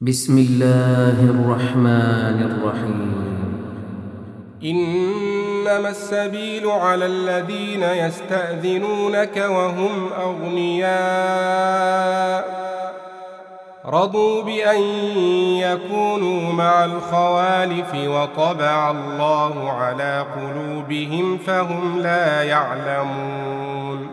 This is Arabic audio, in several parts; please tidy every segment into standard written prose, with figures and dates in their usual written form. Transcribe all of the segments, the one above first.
بسم الله الرحمن الرحيم. إنما السبيل على الذين يستأذنونك وهم أغنياء رضوا بأن يكونوا مع الخوالف وطبع الله على قلوبهم فهم لا يعلمون.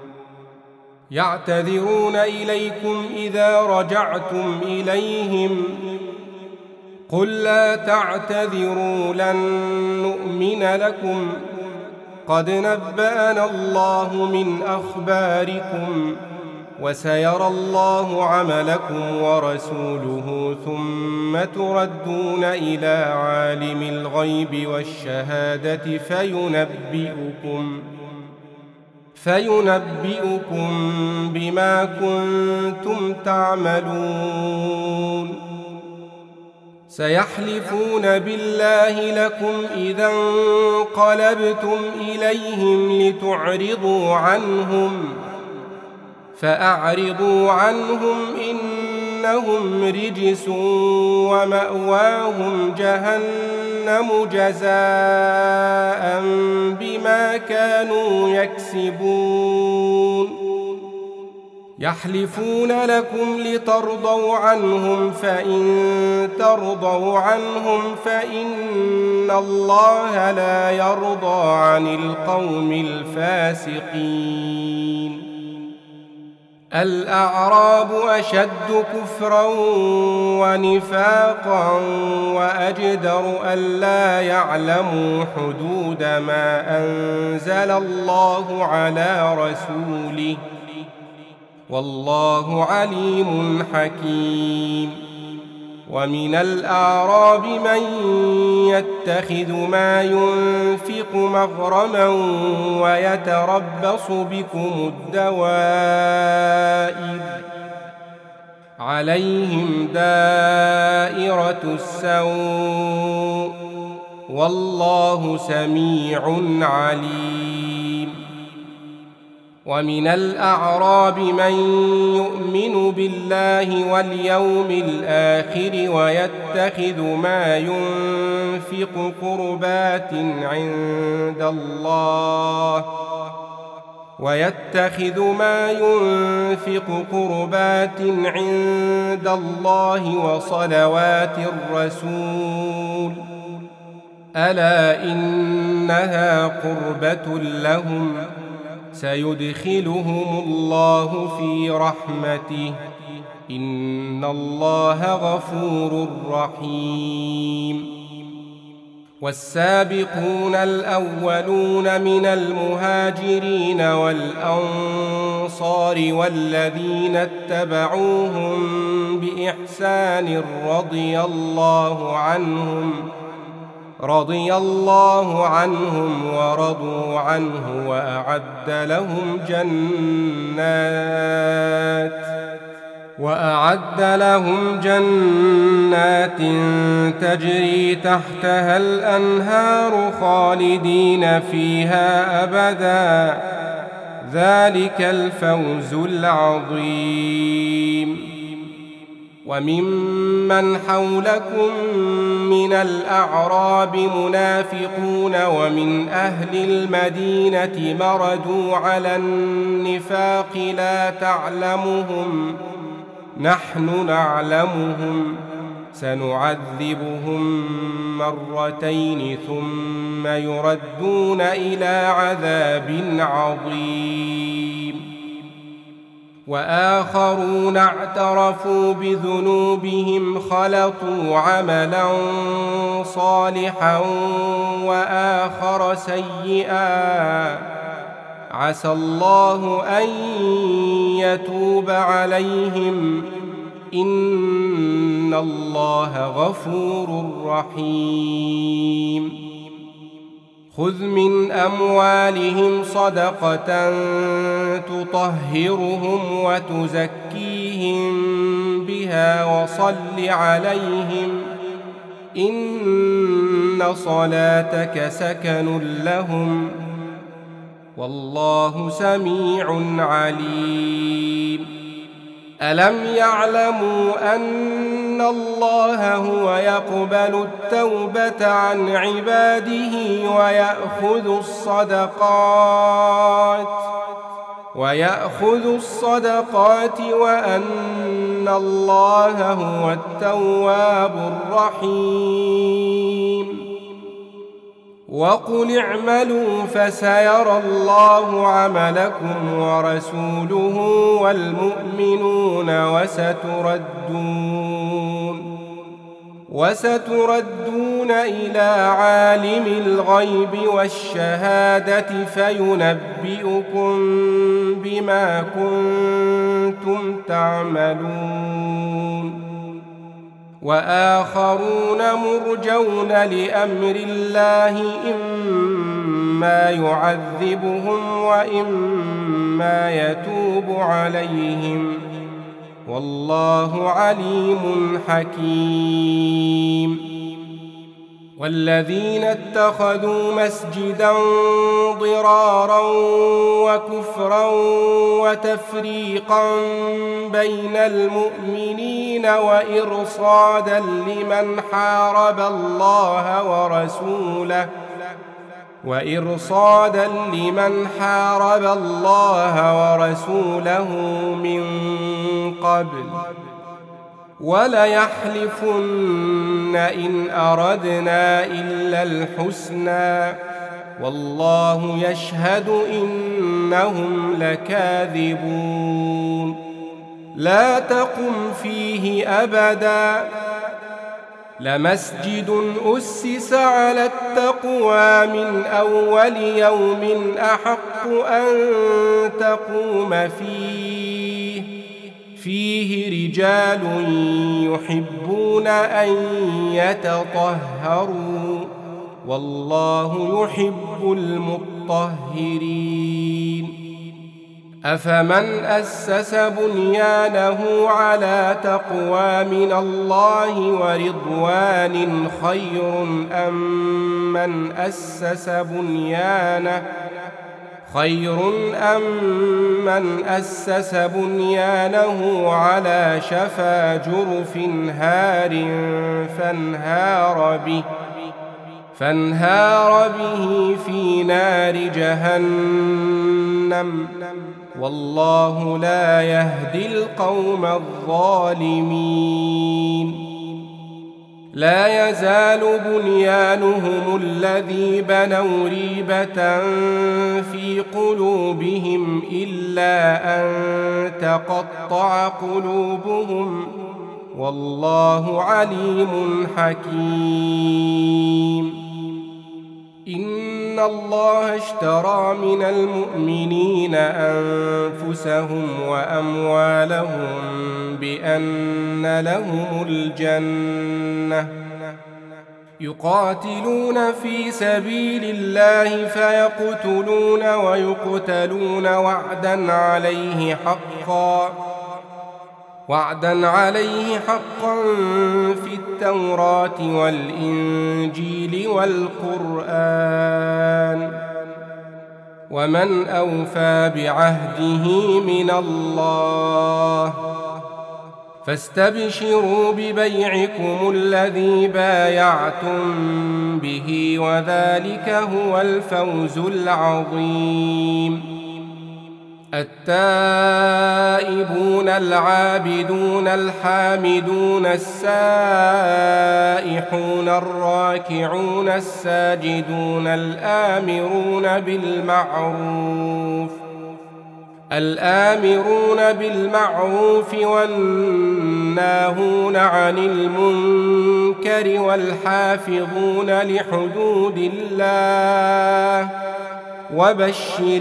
يعتذرون إليكم إذا رجعتم إليهم قل لا تعتذروا لن نؤمن لكم قد نبأنا الله من أخباركم وسيرى الله عملكم ورسوله ثم تردون إلى عالم الغيب والشهادة فينبئكم بما كنتم تعملون. سيحلفون بالله لكم إذا انقلبتم إليهم لتعرضوا عنهم فأعرضوا عنهم إنهم رجس ومأواهم جهنم جزاء بما كانوا يكسبون. يحلفون لكم لترضوا عنهم فإن ترضوا عنهم فإن الله لا يرضى عن القوم الفاسقين. الأعراب أشد كفرا ونفاقا وأجدر ألا يعلموا حدود ما أنزل الله على رسوله والله عليم حكيم. ومن الأعراب من يتخذ ما ينفق مغرما ويتربص بكم الدوائر عليهم دائرة السوء والله سميع عليم. ومن الأعراب من يؤمن بالله واليوم الآخر ويتخذ ما ينفق قربات عند الله وصلوات الرسول ألا إنها قربة لهم سيدخلهم الله في رحمته إن الله غفور رحيم. والسابقون الأولون من المهاجرين والأنصار والذين اتبعوهم بإحسان رضي الله عنهم ورضوا عنه وأعد لهم جنات تجري تحتها الأنهار خالدين فيها أبدا ذلك الفوز العظيم. وممن حولكم من الأعراب منافقون ومن أهل المدينة مردوا على النفاق لا تعلمهم نحن نعلمهم سنعذبهم مرتين ثم يردون إلى عذاب عظيم. وآخرون اعترفوا بذنوبهم خلطوا عملا صالحا وآخر سيئا عسى الله أن يتوب عليهم إن الله غفور رحيم. خذ من أموالهم صدقة تطهرهم وتزكيهم بها وصل عليهم إن صلاتك سكن لهم والله سميع عليم. ألم يعلموا أن الله هو يقبل التوبة عن عباده ويأخذ الصدقات وأن الله هو التواب الرحيم وقل اعملوا فسيرى الله عملكم ورسوله والمؤمنون وستردون إلى عالم الغيب والشهادة فينبئكم بما كنتم تعملون وآخرون مرجون لأمر الله إما يعذبهم وإما يتوب عليهم والله عليم حكيم والذين اتخذوا مسجدا ضرارا وكفرا وتفريقا بين المؤمنين وإرصادا لمن حارب الله ورسوله من قبل وليحلفن إن أردنا إلا الحسنى والله يشهد إنهم لكاذبون لا تقم فيه أبدا لمسجد أسس على التقوى من أول يوم أحق أن تقوم فيه رجال يحبون أن يتطهروا والله يحب المطهرين أفمن أسس بنيانه على تقوى من الله ورضوان خير أم من أسس بنيانه على شفا جرف هار فانهار به في نار جهنم والله لا يهدي القوم الظالمين لا يزال بنيانهم الذي بنوا ريبة في قلوبهم إلا أن تقطع قلوبهم والله عليم حكيم إن الله اشترى من المؤمنين أنفسهم وأموالهم بأن لهم الجنة يقاتلون في سبيل الله فيقتلون ويقتلون وعدا عليه حقا في التوراة والإنجيل والقرآن ومن أوفى بعهده من الله فاستبشروا ببيعكم الذي بايعتم به وذلك هو الفوز العظيم التائبون العابدون الحامدون السائحون الراكعون الساجدون الآمرون بالمعروف والناهون عن المنكر والحافظون لحدود الله وبشر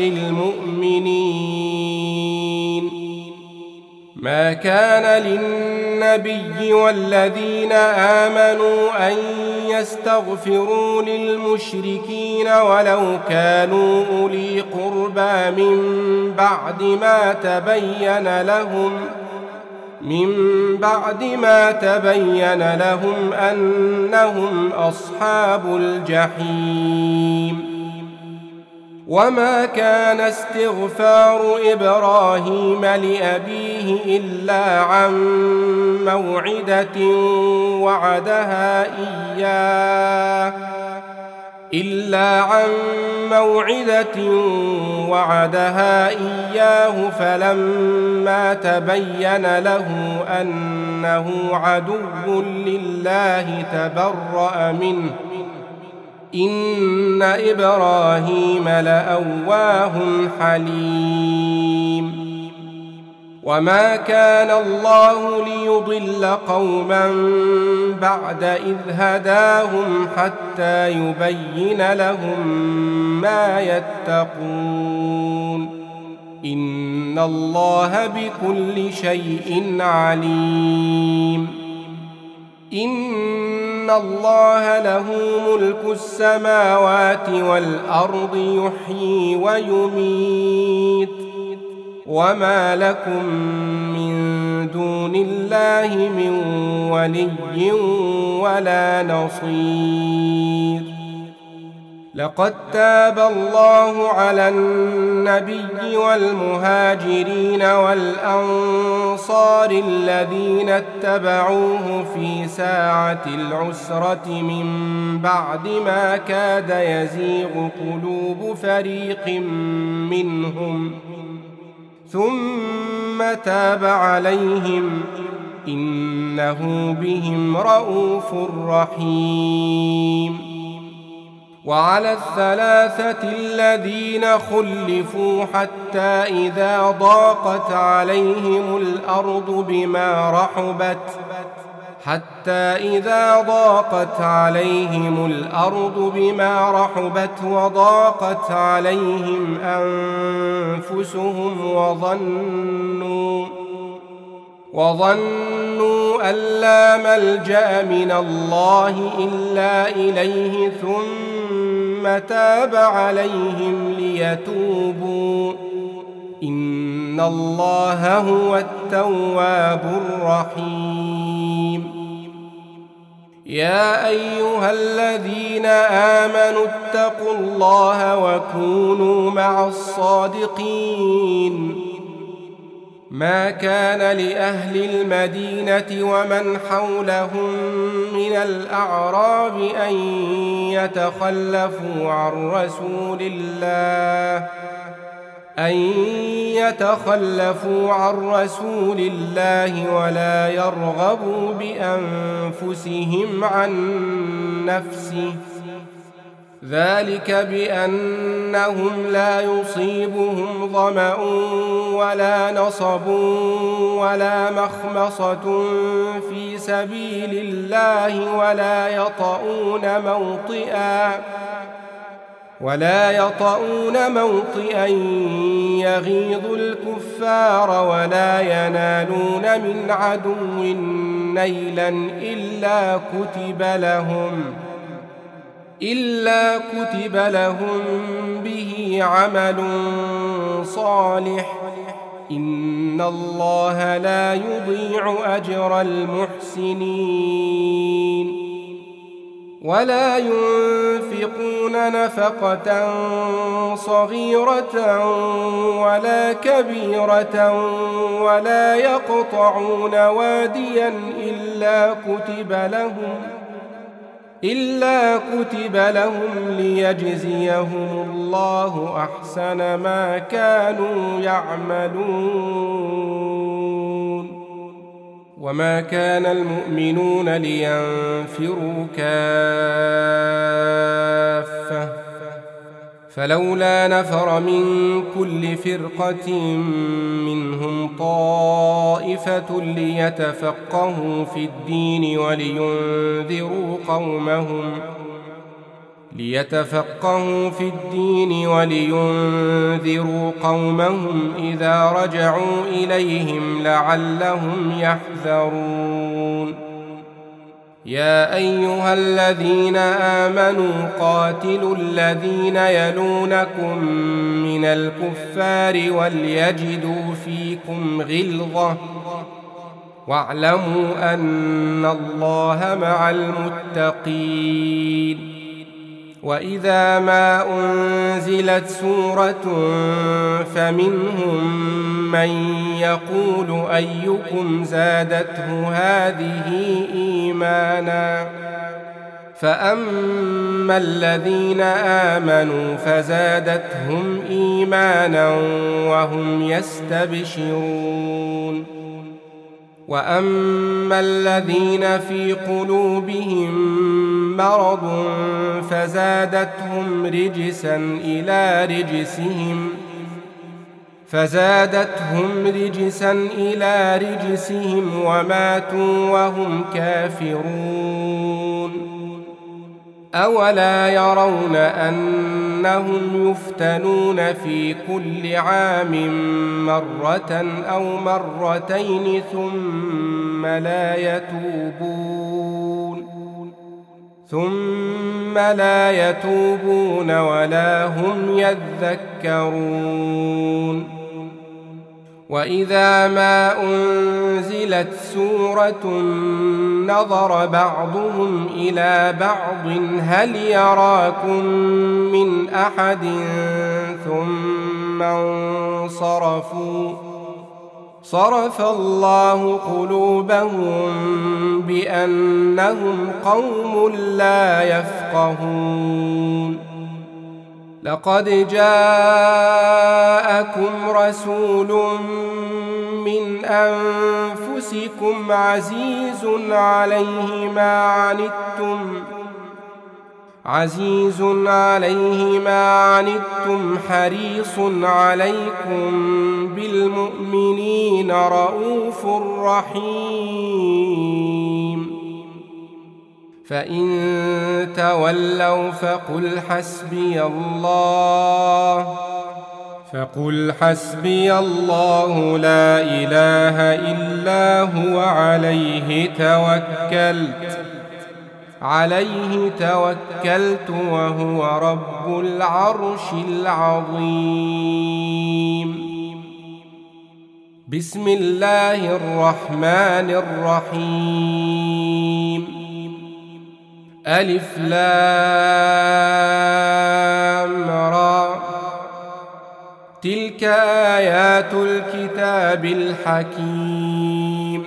المؤمنين ما كان للنبي والذين آمنوا أن يستغفروا للمشركين ولو كانوا أولي قربى من بعد ما تبين لهم أنهم أصحاب الجحيم وما كان استغفار إبراهيم لأبيه إلا عن موعدة وعدها إياه فلما تبين له أنه عدو لله تبرأ منه إن إبراهيم لأواه حليم وما كان الله ليضل قوما بعد إذ هداهم حتى يبين لهم ما يتقون إن الله بكل شيء عليم إن الله له ملك السماوات والأرض يحيي ويميت وما لكم من دون الله من ولي ولا نصير لقد تاب الله على النبي والمهاجرين والأنصار الذين اتبعوه في ساعة العسرة من بعد ما كاد يزيغ قلوب فريق منهم ثم تاب عليهم إنه بهم رءوف رحيم وعلى الثلاثة الذين خلفوا حتى إذا ضاقت عليهم الأرض بما رحبت وضاقت عليهم أنفسهم وظنوا أن لا ملجأ من الله إلا إليه ثم تاب عليهم ليتوبوا إن الله هو التواب الرحيم يا أيها الذين آمنوا اتقوا الله وكونوا مع الصادقين ما كان لأهل المدينة ومن حولهم من الأعراب أن يتخلفوا عن رسول الله ولا يرغبوا بأنفسهم عن نفسه ذلك بأنهم لا يصيبهم ظمأ ولا نصب ولا مخمصة في سبيل الله ولا يطؤون موطئا يغيظ الكفار ولا ينالون من عدو نيلا إلا كتب لهم به عمل صالح إن الله لا يضيع أجر المحسنين ولا ينفقون نفقة صغيرة ولا كبيرة ولا يقطعون واديا إلا كتب لهم ليجزيهم الله أحسن ما كانوا يعملون وما كان المؤمنون لينفروا كافة فلولا نفر من كل فرقة منهم طائفة ليتفقهوا في الدين ولينذروا قومهم إذا رجعوا إليهم لعلهم يحذرون يا أيها الذين آمنوا قاتلوا الذين يلونكم من الكفار وليجدوا فيكم غلظة واعلموا أن الله مع المتقين وإذا ما أنزلت سورة فمنهم من يقول أيكم زادته هذه إيمانا فأما الذين آمنوا فزادتهم إيمانا وهم يستبشرون وأما الذين في قلوبهم مرض فزادتهم رجسا إلى رجسهم وماتوا وهم كافرون أولا يرون أنهم يفتنون في كل عام مرة أو مرتين ثم لا يتوبون ولا هم يذكرون وإذا ما أنزلت سورة نظر بعضهم إلى بعض هل يراكم من أحد ثم انصرفوا صرف الله قلوبهم بأنهم قوم لا يفقهون لقد جاءكم رسول من أنفسكم عزيز عليه ما عنتم حريص عليكم بالمؤمنين رؤوف رحيم فإن تولوا فقل حسبي الله لا إله إلا هو عليه توكلت وهو رب العرش العظيم بسم الله الرحمن الرحيم ألف لام را تلك آيات الكتاب الحكيم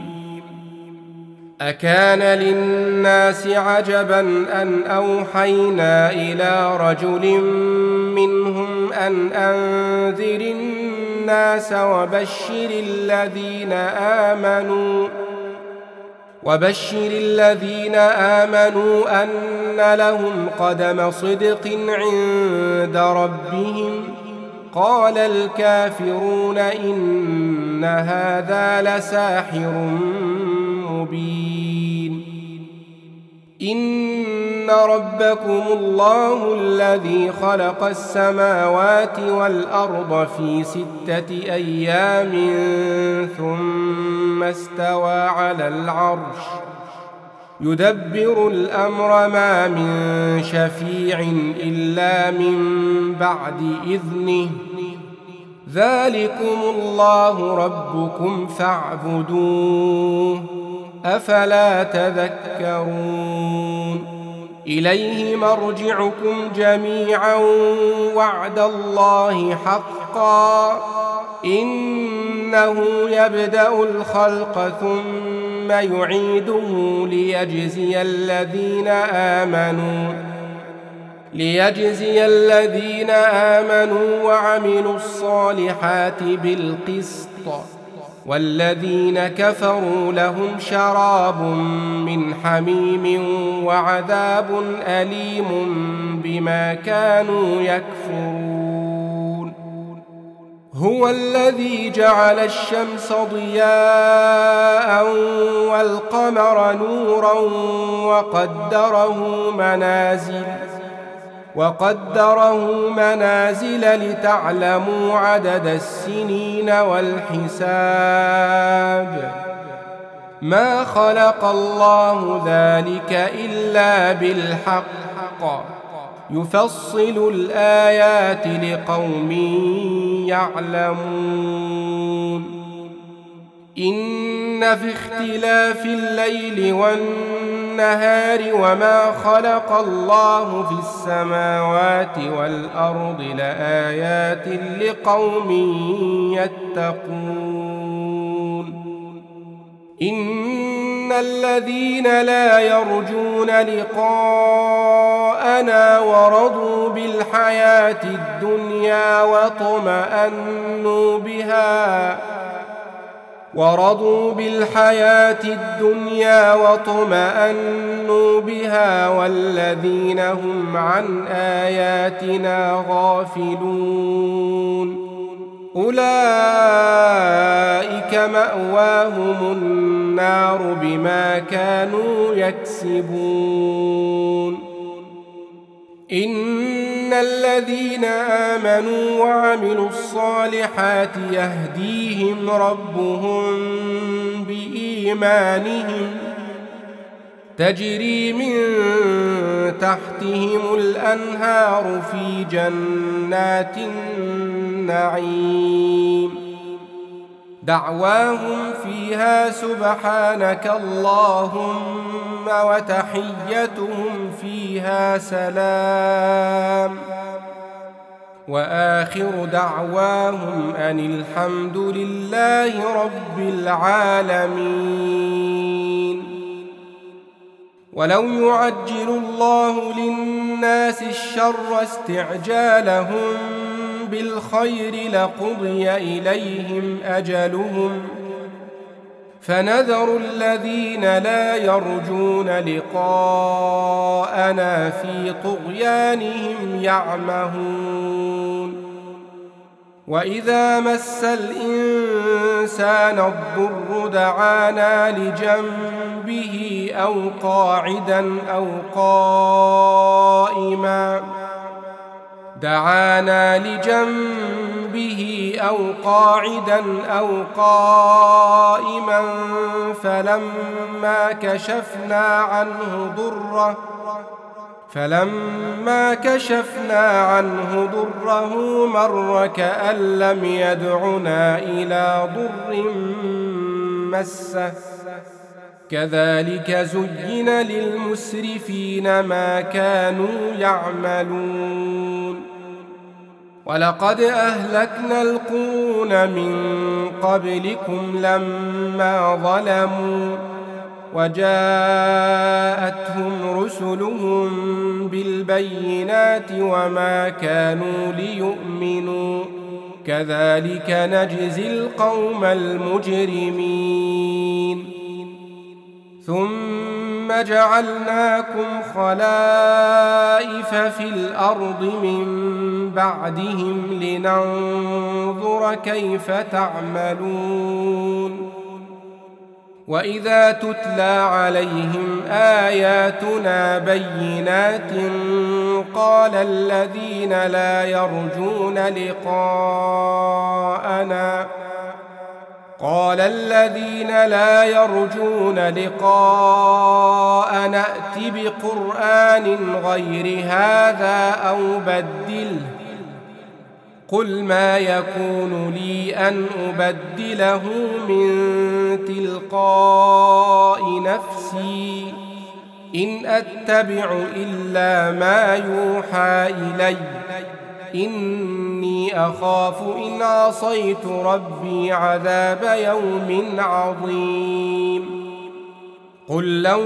أكان للناس عجبا أن أوحينا إلى رجل منهم أن أنذر الناس وبشر الذين آمنوا أن لهم قدم صدق عند ربهم قال الكافرون إن هذا لساحر مبين إن ربكم الله الذي خلق السماوات والأرض في 6 أيام ثم استوى على العرش يدبر الأمر ما من شفيع إلا من بعد إذنه ذلكم الله ربكم فاعبدوه أفلا تذكرون إليه مرجعكم جميعا وعد الله حقا إنه يبدأ الخلق ثم يعيده ليجزي الذين آمنوا وعملوا الصالحات بالقسط والذين كفروا لهم شراب من حميم وعذاب أليم بما كانوا يكفرون هو الذي جعل الشمس ضياء والقمر نورا وقدره منازل لتعلموا عدد السنين والحساب ما خلق الله ذلك إلا بالحق يفصل الآيات لقوم يعلمون إن في اختلاف الليل والنهار والنهار وما خلق الله في السماوات والأرض لآيات لقوم يتقون إن الذين لا يرجون لقاءنا ورضوا بالحياة الدنيا واطمأنوا بها والذين هم عن آياتنا غافلون أولئك مأواهم النار بما كانوا يكسبون إن الذين آمنوا وعملوا الصالحات يهديهم ربهم بإيمانهم تجري من تحتهم الأنهار في جنات النعيم دعواهم فيها سبحانك اللهم وتحيتهم فيها سلام وآخر دعواهم أن الحمد لله رب العالمين ولو يعجل الله للناس الشر استعجالهم بالخير لقضي إليهم أجلهم فنذر الذين لا يرجون لقاءنا في طغيانهم يعمهون وإذا مس الإنسان الضر دعانا لجنبه أو قاعدا أو قائما فلما كشفنا عنه ضره مر كأن لم يدعنا إلى ضر مسه كذلك زين للمسرفين ما كانوا يعملون ولقد أهلكنا القرون من قبلكم لما ظلموا وجاءتهم رسلهم بالبينات وما كانوا ليؤمنوا كذلك نجزي القوم المجرمين ثم جعلناكم خلائف في الأرض من بعدهم لننظر كيف تعملون وإذا تتلى عليهم آياتنا بينات قال الذين لا يرجون لقاءنا ائت بقرآن غير هذا أو بدله قل ما يكون لي أن أبدله من تلقاء نفسي إن أتبع إلا ما يوحى إلي إني أخاف إن عصيت ربي عذاب يوم عظيم قل لو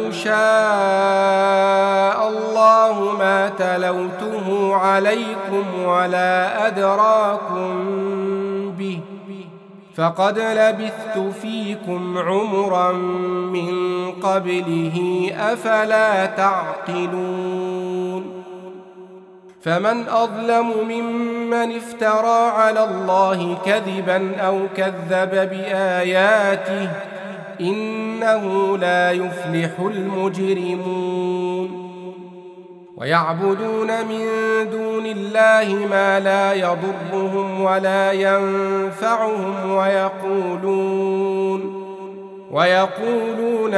شاء الله ما تلوته عليكم ولا أدراكم به فقد لبثت فيكم عمرا من قبله أفلا تعقلون فمن أظلم ممن افترى على الله كذبا أو كذب بآياته إنه لا يفلح المجرمون ويعبدون من دون الله ما لا يضرهم ولا ينفعهم ويقولون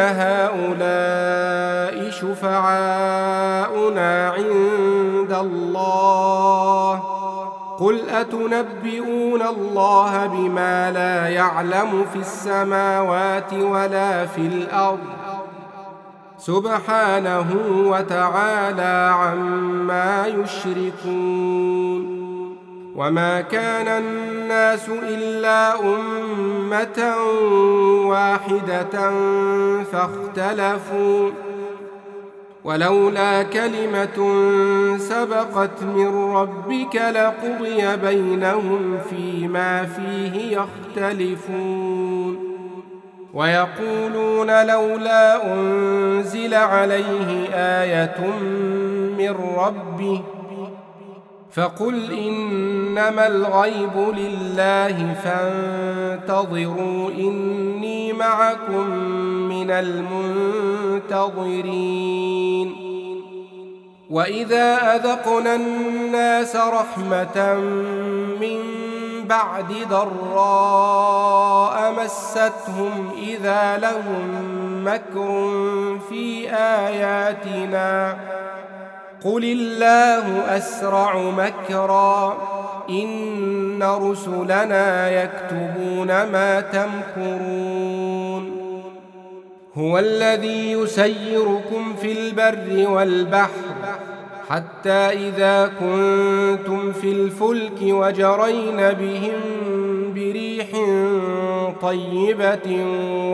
هؤلاء شفعاؤنا عند الله قل أتنبئون الله بما لا يعلم في السماوات ولا في الأرض سبحانه وتعالى عما يشركون. وما كان الناس إلا أمة واحدة فاختلفوا، ولولا كلمة سبقت من ربك لقضي بينهم فيما فيه يختلفون. ويقولون لولا أنزل عليه آية من ربه، فقل إنما الغيب لله فانتظروا إني معكم من المنتظرين. وإذا أذقنا الناس رحمة من بعد ضراء مستهم إذا لهم مكر في آياتنا، قل الله أسرع مكرا إن رسلنا يكتبون ما تمكرون. هو الذي يسيركم في البر والبحر حتى إذا كنتم في الفلك وجرين بهم بريح طيبة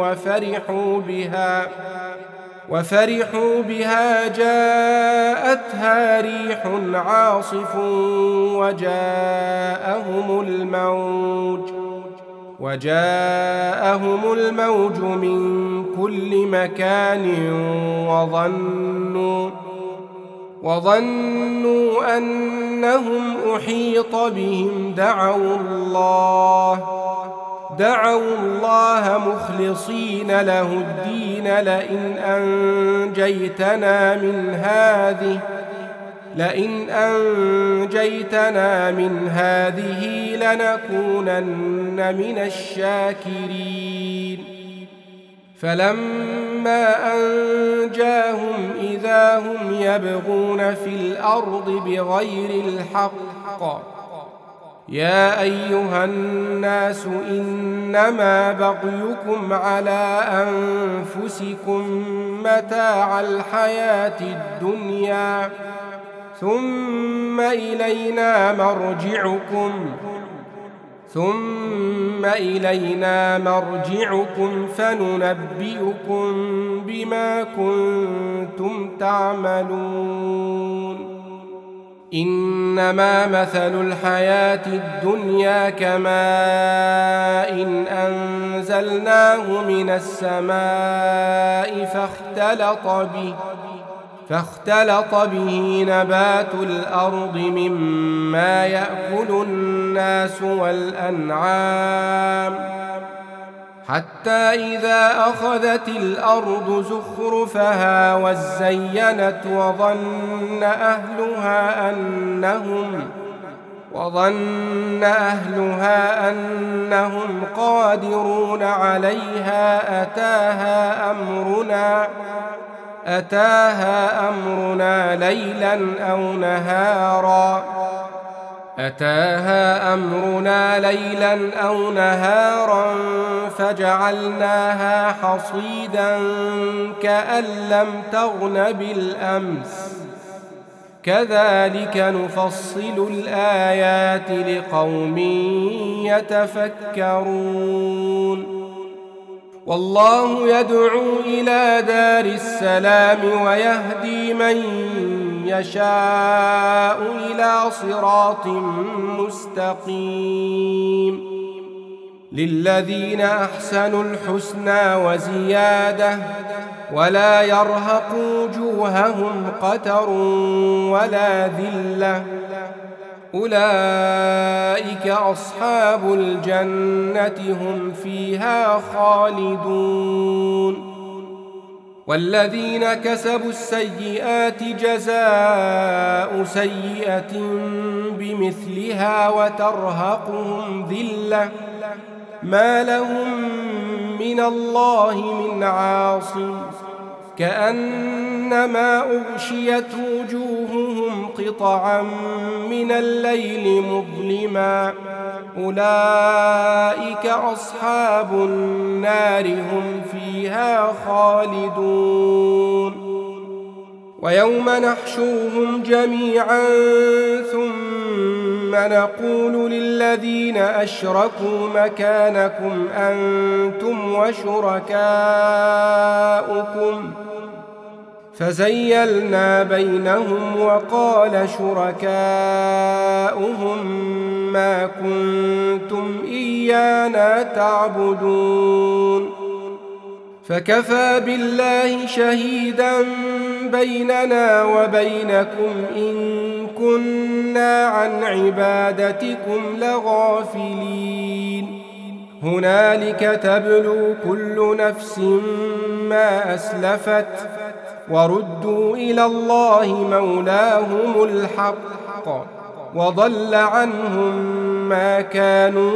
وفرحوا بها جاءتها ريح عاصف وجاءهم الموج من كل مكان وظنوا أنهم أحيط بهم دعوا الله مخلصين له الدين لئن أنجيتنا من هذه لنكونن من الشاكرين. فلما أنجاهم إذا هم يبغون في الأرض بغير الحق. يا أيها الناس إنما بغيكم على أنفسكم متاع الحياة الدنيا ثم إلينا مرجعكم فننبئكم بما كنتم تعملون. إنما مثل الحياة الدنيا كماء أنزلناه من السماء فاختلط به نبات الأرض مما يأكل الناس والأنعام حتى إذا أخذت الأرض زخرفها وزينت وظن أهلها أنهم قادرون عليها أتاها أمرنا ليلا أو نهارا فجعلناها حصيدا كأن لم تغن بالأمس كذلك نفصل الآيات لقوم يتفكرون. والله يدعو إلى دار السلام ويهدي من يشاء إلى صراط مستقيم. للذين أحسنوا الحسنى وزيادة ولا يرهق وجوههم قتر ولا ذلة أولئك أصحاب الجنة هم فيها خالدون. والذين كسبوا السيئات جزاء سيئة بمثلها وترهقهم ذلة ما لهم من الله من عاصم كأنما أغشيت وجوههم قطعا من الليل مظلما أولئك أصحاب النار هم فيها خالدون. ويوم نحشرهم جميعا ثم نقول للذين أشركوا مكانكم أنتم وشركاؤكم فزيلنا بينهم وقال شركاؤهم ما كنتم إيانا تعبدون فكفى بالله شهيدا بيننا وبينكم إن كنا عن عبادتكم لغافلين هنالك تبلو كل نفس ما أسلفت وردوا إلى الله مولاهم الحق وضل عنهم ما كانوا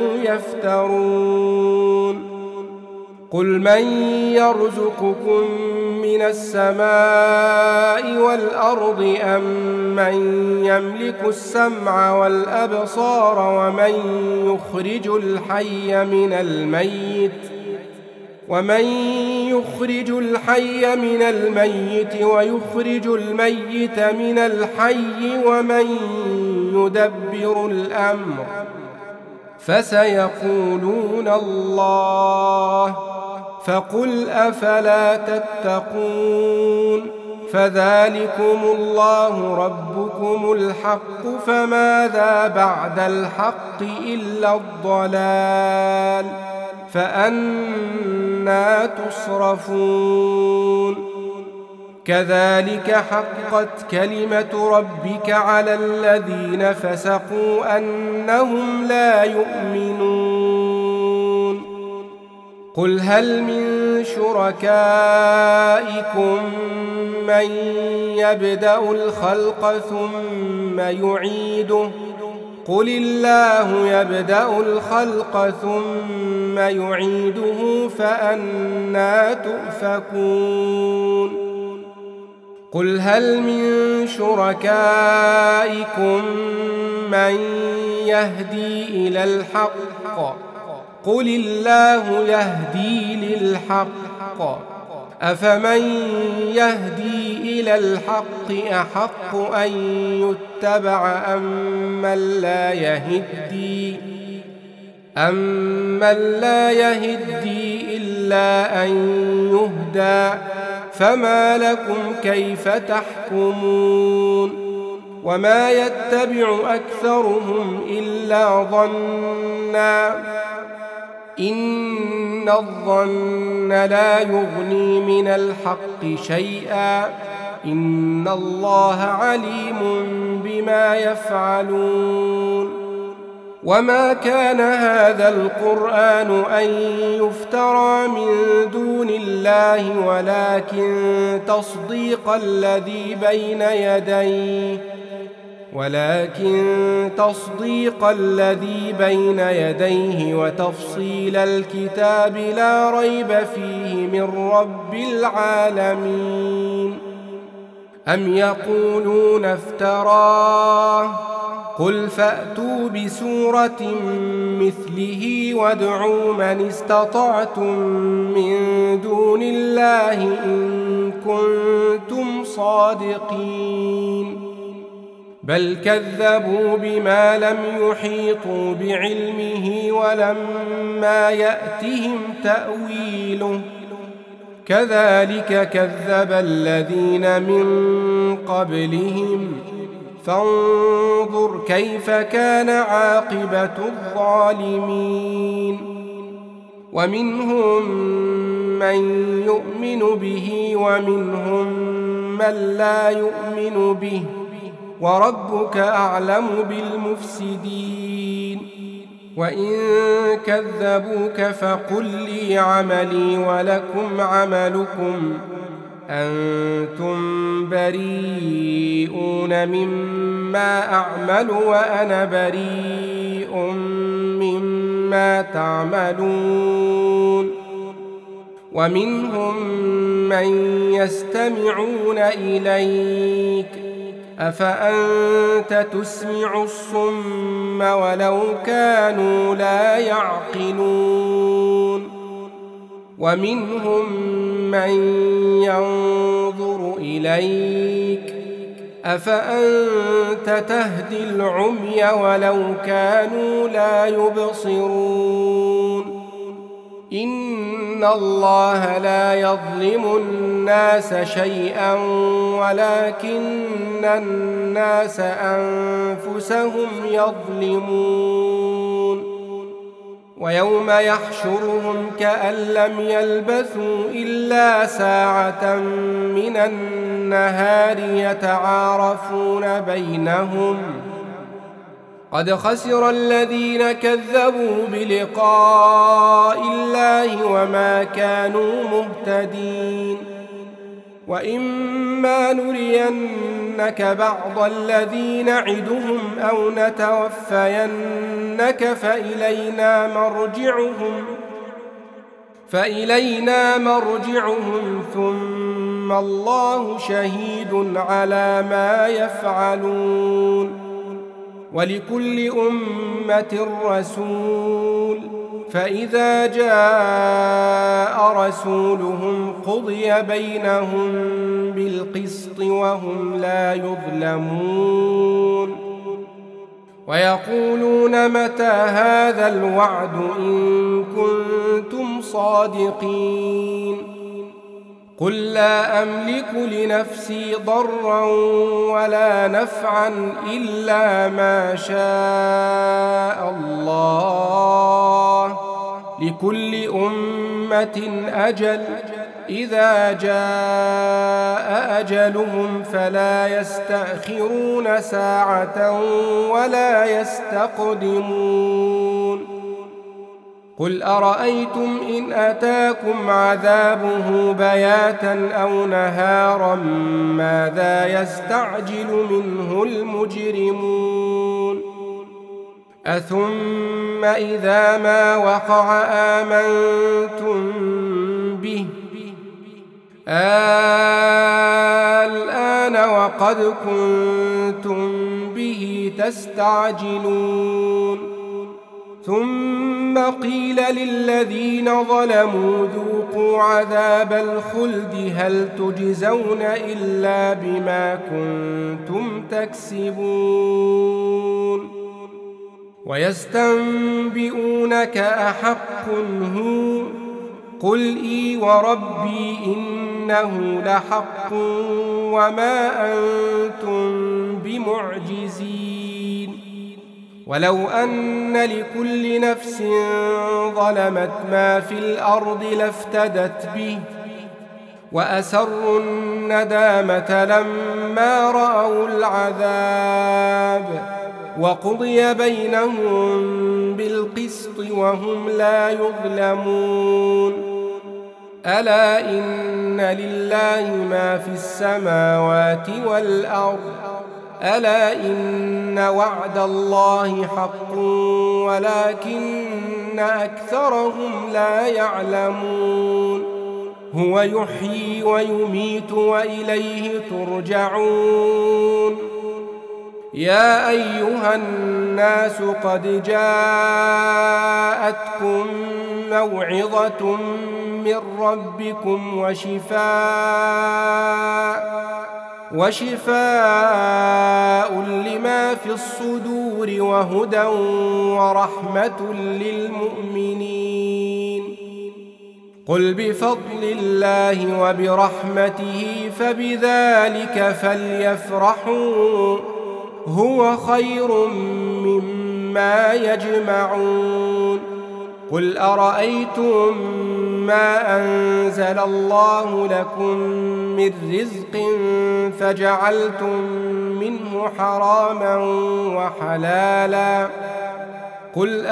يفترون قل من يرزقكم من السماء والأرض أم من يملك السمع والأبصار ومن يخرج الحي من الميت ويخرج الميت من الحي ومن يدبر الأمر فسيقولون الله فقل أفلا تتقون فذلكم الله ربكم الحق فماذا بعد الحق إلا الضلال فأنى تصرفون كذلك حقت كلمة ربك على الذين فسقوا أنهم لا يؤمنون قل هل من شركائكم من يبدأ الخلق ثم يعيده قل الله يبدأ الخلق ثم يعيده فأنى تؤفكون قل هل من شركائكم من يهدي إلى الحق قل الله يهدي للحق أفمن يهدي إلى الحق أحق أن يتبع أمن لا يهدي إلا أن يهدى فما لكم كيف تحكمون وما يتبع أكثرهم إلا ظنا إن الظن لا يغني من الحق شيئا إن الله عليم بما يفعلون وما كان هذا القرآن أن يفترى من دون الله ولكن تصديق الذي بين يديه وتفصيل الكتاب لا ريب فيه من رب العالمين أم يقولون افتراه قل فأتوا بسورة مثله وادعوا من استطعتم من دون الله إن كنتم صادقين بل كذبوا بما لم يحيطوا بعلمه ولما يأتهم تأويله كذلك كذب الذين من قبلهم فانظر كيف كان عاقبة الظالمين ومنهم من يؤمن به ومنهم من لا يؤمن به وربك أعلم بالمفسدين وإن كذبوك فقل لي عملي ولكم عملكم أنتم بريئون مما أعمل وأنا بريء مما تعملون ومنهم من يستمعون إليك أفأنت تسمع الصم ولو كانوا لا يعقلون ومنهم من ينظر إليك أفأنت تهدي العمي ولو كانوا لا يبصرون إن الله لا يظلم الناس شيئا ولكن الناس أنفسهم يظلمون ويوم يحشرهم كأن لم يلبثوا إلا ساعة من النهار يتعارفون بينهم قد خسر الذين كذبوا بلقاء الله وما كانوا مهتدين وإما نرينك بعض الذي نعدهم أو نتوفينك فإلينا مرجعهم ثم الله شهيد على ما يفعلون ولكل أمة رسول فإذا جاء رسولهم قضي بينهم بالقسط وهم لا يظلمون ويقولون متى هذا الوعد إن كنتم صادقين قل لا أملك لنفسي ضرا ولا نفعا إلا ما شاء الله لكل أمة أجل إذا جاء أجلهم فلا يستأخرون ساعة ولا يستقدمون قل أرأيتم إن أتاكم عذابه بياتا أو نهارا ماذا يستعجل منه المجرمون أثم إذا ما وقع آمنتم به الآن وقد كنتم به تستعجلون ثم قيل للذين ظلموا ذوقوا عذاب الخلد هل تجزون إلا بما كنتم تكسبون ويستنبئونك أحق هو قل إي وربي إنه لحق وما أنتم بمعجزين ولو أن لكل نفس ظلمت ما في الأرض لافتدت به وأسروا الندامة لما رأوا العذاب وقضي بينهم بالقسط وهم لا يظلمون ألا إن لله ما في السماوات والأرض ألا إن وعد الله حق ولكن أكثرهم لا يعلمون هو يحيي ويميت وإليه ترجعون يا أيها الناس قد جاءتكم موعظة من ربكم وشفاء لما في الصدور وهدى ورحمة للمؤمنين قل بفضل الله وبرحمته فبذلك فليفرحوا هو خير مما يجمعون قل أرأيتم ما أنزل الله لكم من رزق فجعلتم منه حراما وحلالا قل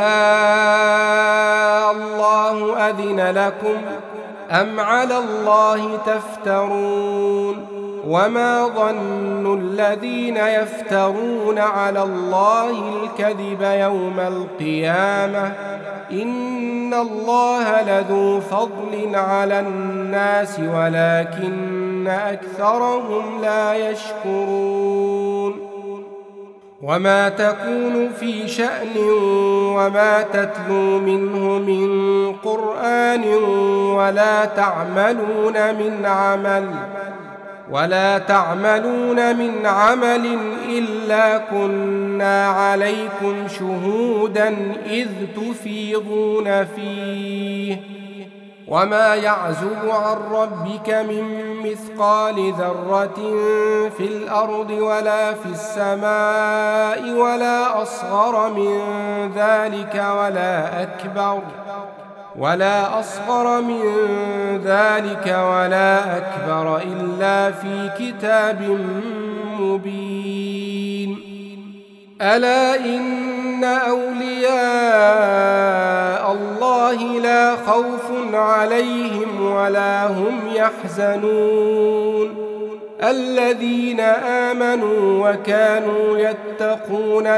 الله أذن لكم أم على الله تفترون وما ظن الذين يفترون على الله الكذب يوم القيامة إن الله لذو فضل على الناس ولكن أكثرهم لا يشكرون وما تكون في شأن وما تتلو منه من قرآن ولا تعملون من عمل ولا تعملون من عمل إلا كنا عليكم شهودا إذ تفيضون فيه وما يعزب عن ربك من مثقال ذرة في الأرض ولا في السماء ولا أصغر من ذلك ولا أكبر إلا في كتاب مبين ألا إن أولياء الله لا خوف عليهم ولا هم يحزنون الذين آمنوا وكانوا يتقون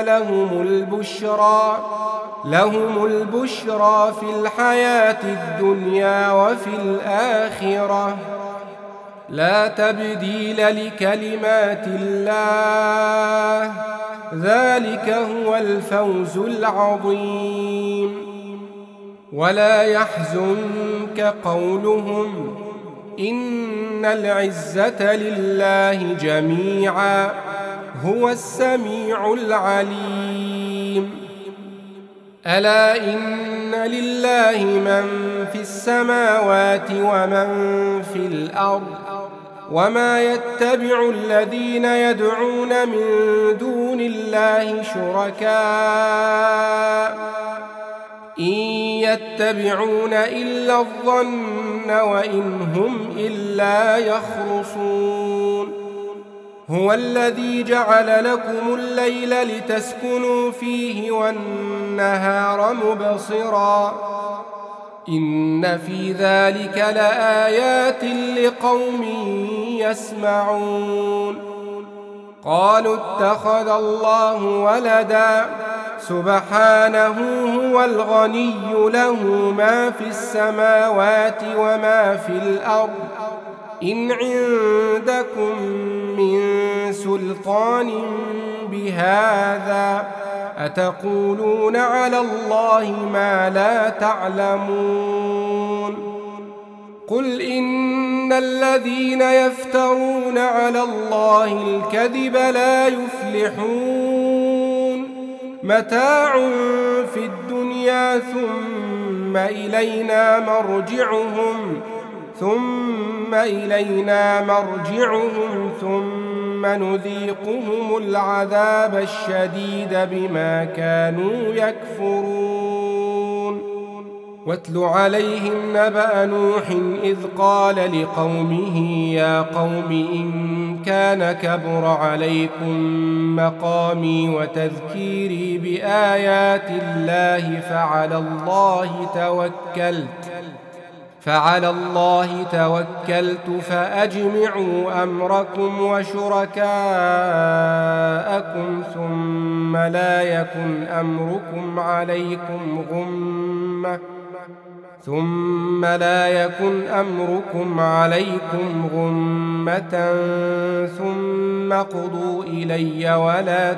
لهم البشرى في الحياة الدنيا وفي الآخرة لا تبديل لكلمات الله ذلك هو الفوز العظيم ولا يحزنك قولهم إن العزة لله جميعا هو السميع العليم ألا إن لله من في السماوات ومن في الأرض وما يتبع الذين يدعون من دون الله شركاء إن يتبعون إلا الظن وإن هم إلا يخرصون هو الذي جعل لكم الليل لتسكنوا فيه والنهار مبصرا إن في ذلك لآيات لقوم يسمعون قالوا اتخذ الله ولدا سبحانه هو الغني له ما في السماوات وما في الأرض إن عندكم من سلطان بهذا أتقولون على الله ما لا تعلمون قل إن الذين يفترون على الله الكذب لا يفلحون متاع في الدنيا ثم إلينا مرجعهم ثم نذيقهم العذاب الشديد بما كانوا يكفرون واتل عليهم نبأ نوح إذ قال لقومه يا قوم إن كان كبر عليكم مقامي وتذكيري بآيات الله فعلى الله توكلت فأجمعوا أمركم وشركاءكم ثم لا يكن أمركم عليكم غمة ثم قضوا إلي ولا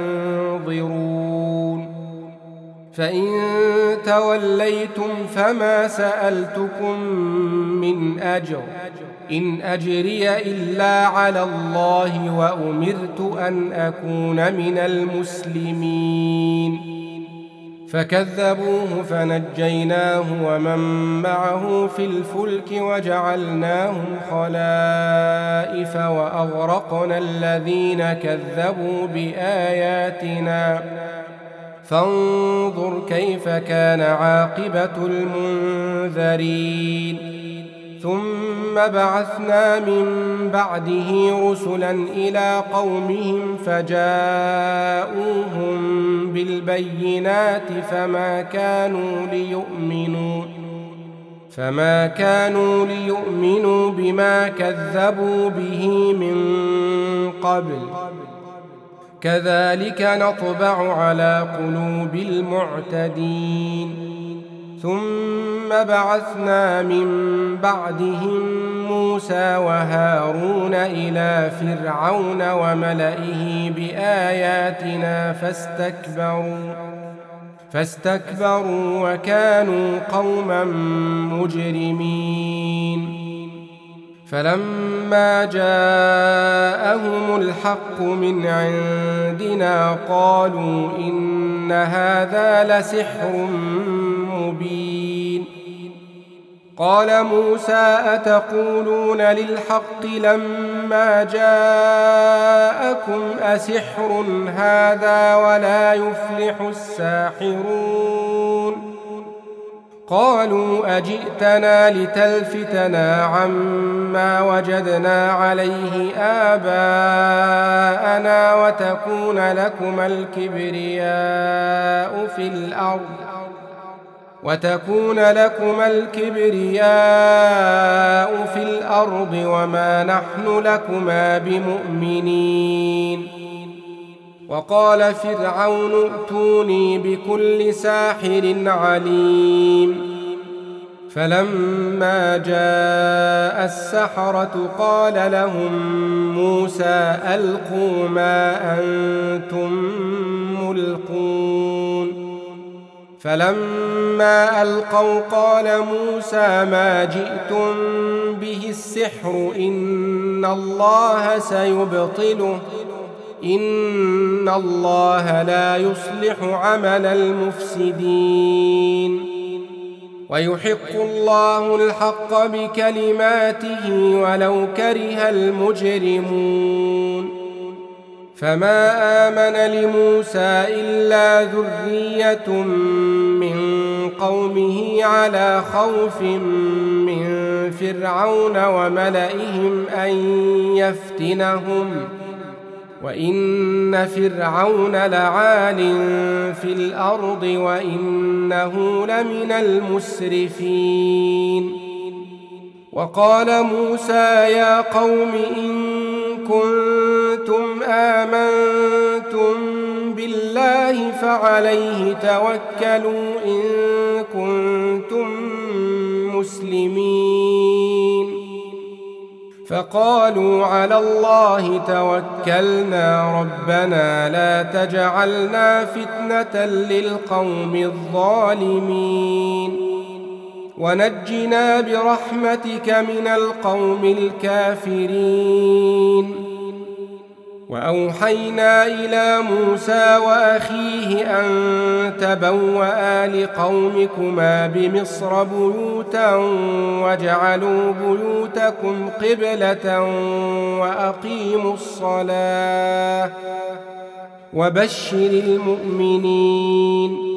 تنظرون فإن توليتم فما سألتكم من أجر إن أجري إلا على الله وأمرت أن أكون من المسلمين فكذبوه فنجيناه ومن معه في الفلك وجعلناهم خلائف وأغرقنا الذين كذبوا بآياتنا فانظر كيف كان عاقبة المنذرين ثم بعثنا من بعده رسلا إلى قومهم فجاءوهم بالبينات فما كانوا ليؤمنوا بما كذبوا به من قبل كذلك نطبع على قلوب المعتدين ثم بعثنا من بعدهم موسى وهارون إلى فرعون وملئه بآياتنا فاستكبروا وكانوا قوما مجرمين فلما جاءهم الحق من عندنا قالوا إن هذا لسحر مبين. قال موسى أتقولون للحق لما جاءكم أسحر هذا ولا يفلح الساحرون؟ قالوا أجئتنا لتلفتنا عما وجدنا عليه آباءنا وتكون لكما الكبرياء في الأرض وما نحن لكما بمؤمنين. وقال فرعون ائتوني بكل ساحر عليم. فلما جاء السحرة قال لهم موسى ألقوا ما أنتم ملقون. فلما ألقوا قال موسى ما جئتم به السحر إن الله سيبطله إن الله لا يصلح عمل المفسدين ويحق الله الحق بكلماته ولو كره المجرمون. فما آمن لموسى إلا ذرية من قومه على خوف من فرعون وملئهم أن يفتنهم وإن فرعون لعال في الأرض وإنه لمن المسرفين. وقال موسى يا قوم إن كنتم آمنتم بالله فعليه توكلوا إن كنتم مسلمين. فقالوا على الله توكلنا ربنا لا تجعلنا فتنة للقوم الظالمين ونجنا برحمتك من القوم الكافرين. وأوحينا إلى موسى وأخيه أن تبوأ لقومكما بمصر بيوتا واجعلوا بيوتكم قبلة وأقيموا الصلاة وبشر المؤمنين.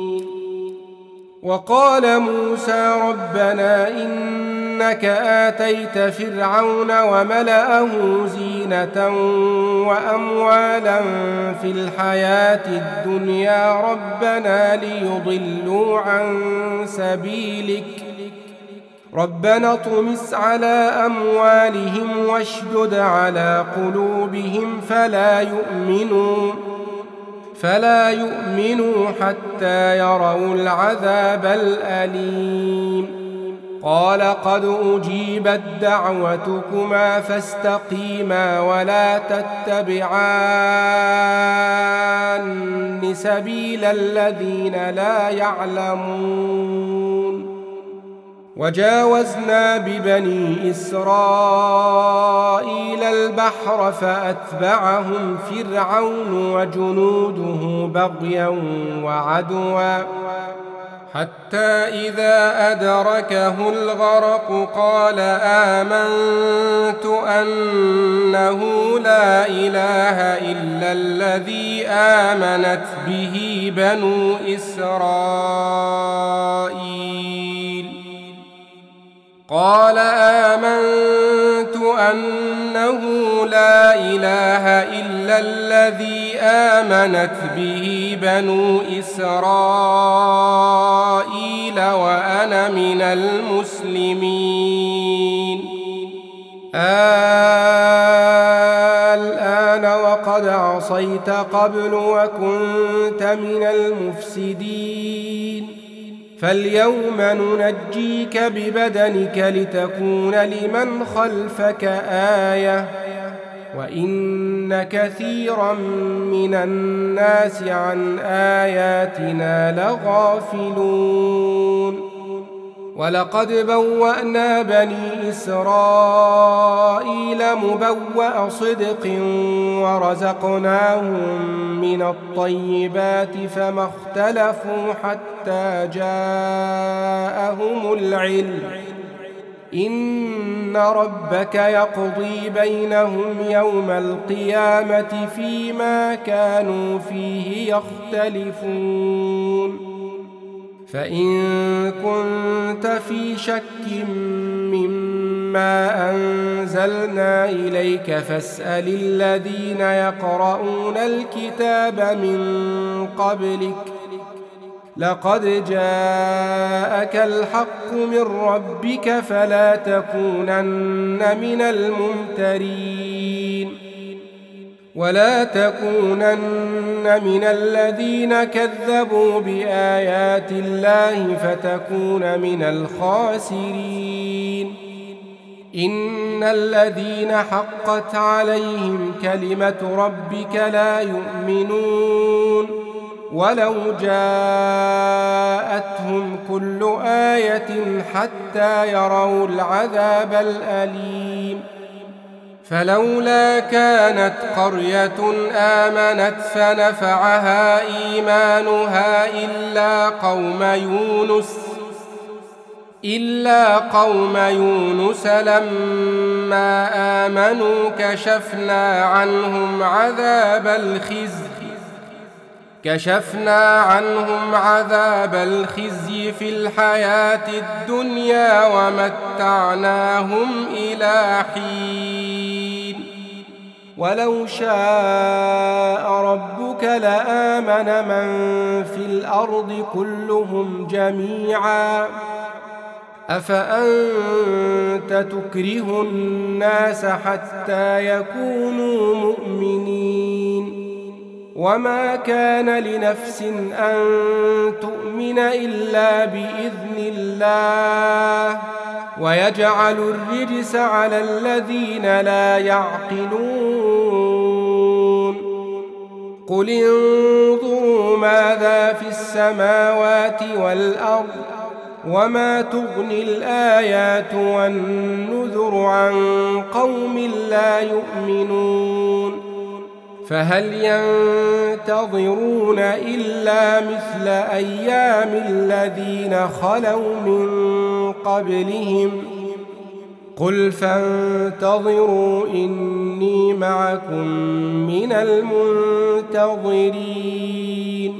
وقال موسى ربنا إنك آتيت فرعون وملأه زينة وأموالا في الحياة الدنيا ربنا ليضلوا عن سبيلك ربنا اطمس على أموالهم واشدد على قلوبهم فلا يؤمنوا حتى يروا العذاب الأليم. قال قد أجيبت دعوتكما فاستقيما ولا تتبعان سبيل الذين لا يعلمون. وجاوزنا ببني إسرائيل البحر فأتبعهم فرعون وجنوده بغيا وعدوا حتى إذا أدركه الغرق قال آمنت أنه لا إله إلا الذي آمنت به بنو إسرائيل قال آمنت أنه لا إله إلا الذي آمنت به بنو إسرائيل وأنا من المسلمين. الآن وقد عصيت قبل وكنت من المفسدين فاليوم ننجيك ببدنك لتكون لمن خلفك آية وإن كثيرا من الناس عن آياتنا لغافلون. ولقد بوأنا بني إسرائيل مبوأ صدق ورزقناهم من الطيبات فما اختلفوا حتى جاءهم العلم إن ربك يقضي بينهم يوم القيامة فيما كانوا فيه يختلفون فإن كنت في شك مما أنزلنا إليك فاسأل الذين يقرؤون الكتاب من قبلك لقد جاءك الحق من ربك فلا تكونن من الممترين ولا تكونن من الذين كذبوا بآيات الله فتكون من الخاسرين إن الذين حقت عليهم كلمة ربك لا يؤمنون ولو جاءتهم كل آية حتى يروا العذاب الأليم فلولا كانت قرية آمنت فنفعها إيمانها إلا قوم يونس لما آمنوا كشفنا عنهم عذاب الخزي في الحياة الدنيا ومتعناهم إلى حين ولو شاء ربك لآمن من في الأرض كلهم جميعا أفأنت تكره الناس حتى يكونوا مؤمنين وما كان لنفس أن تؤمن إلا بإذن الله ويجعل الرجس على الذين لا يعقلون قل انظروا ماذا في السماوات والأرض وما تغني الآيات والنذر عن قوم لا يؤمنون فهل ينتظرون إلا مثل أيام الذين خلوا من قبلهم قل فانتظروا إني معكم من المنتظرين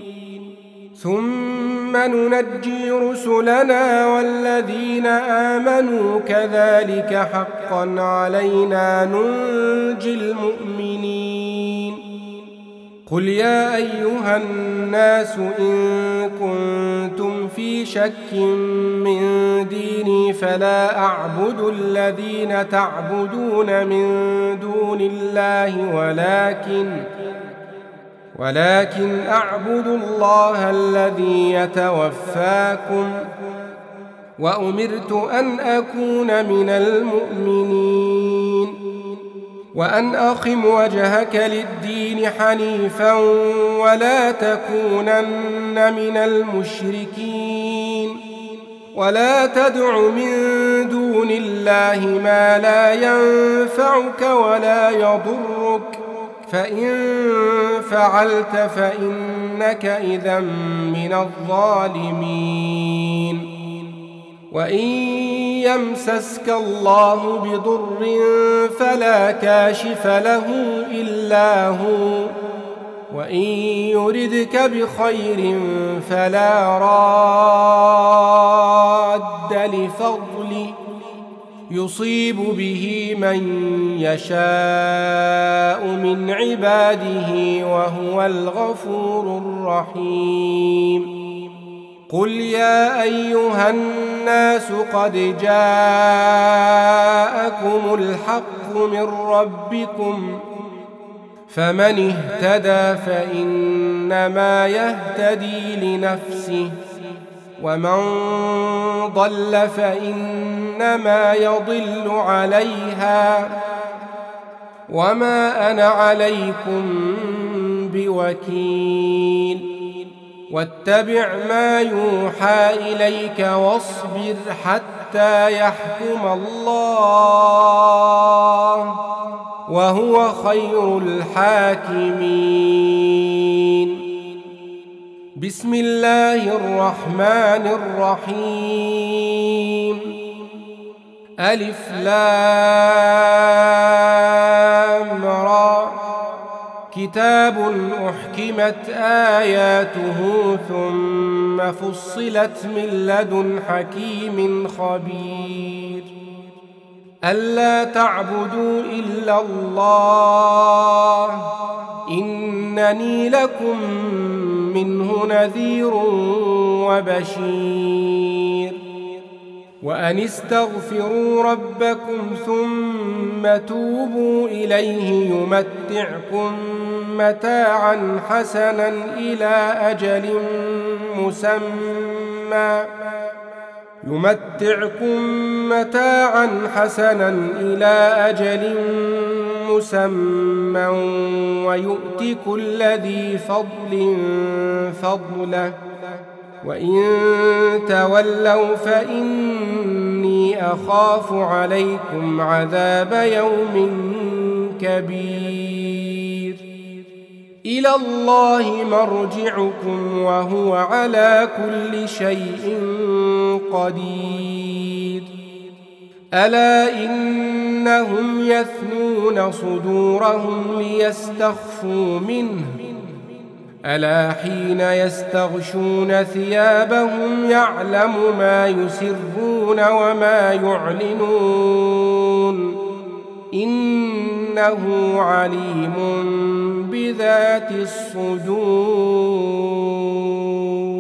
ثم ننجي رسلنا والذين آمنوا كذلك حقا علينا ننجي المؤمنين قل يا أيها الناس إن كنتم في شك من ديني فلا أعبد الذين تعبدون من دون الله ولكن أعبد الله الذي يتوفاكم وأمرت أن أكون من المؤمنين وأن أقم وجهك للدين حنيفا ولا تكونن من المشركين ولا تدع من دون الله ما لا ينفعك ولا يضرك فإن فعلت فإنك إذا من الظالمين وإن يمسسك الله بضر فلا كاشف له إلا هو وإن يردك بخير فلا راد لفضله يصيب به من يشاء من عباده وهو الغفور الرحيم قل يا أيها الناس قد جاءكم الحق من ربكم فمن اهتدى فإنما يهتدي لنفسه ومن ضل فإنما يضل عليها وما أنا عليكم بوكيل واتبع ما يوحى إليك واصبر حتى يحكم الله وهو خير الحاكمين. بسم الله الرحمن الرحيم. ألف لام را. كتاب أحكمت آياته ثم فصلت من لدن حكيم خبير. ألا تعبدوا إلا الله إنني لكم منه نذير وبشير. وأن استغفروا ربكم ثم توبوا إليه يمتعكم متاعا حسنا إلى أجل مسمى ويؤت كل ذي فضل فضله وإن تولوا فإني أخاف عليكم عذاب يوم كبير. إلى الله مرجعكم وهو على كل شيء قدير. ألا إنهم يثنون صدورهم ليستخفوا منه ألا حين يستغشون ثيابهم يعلم ما يسرون وما يعلنون إنه عليم بذات الصدور.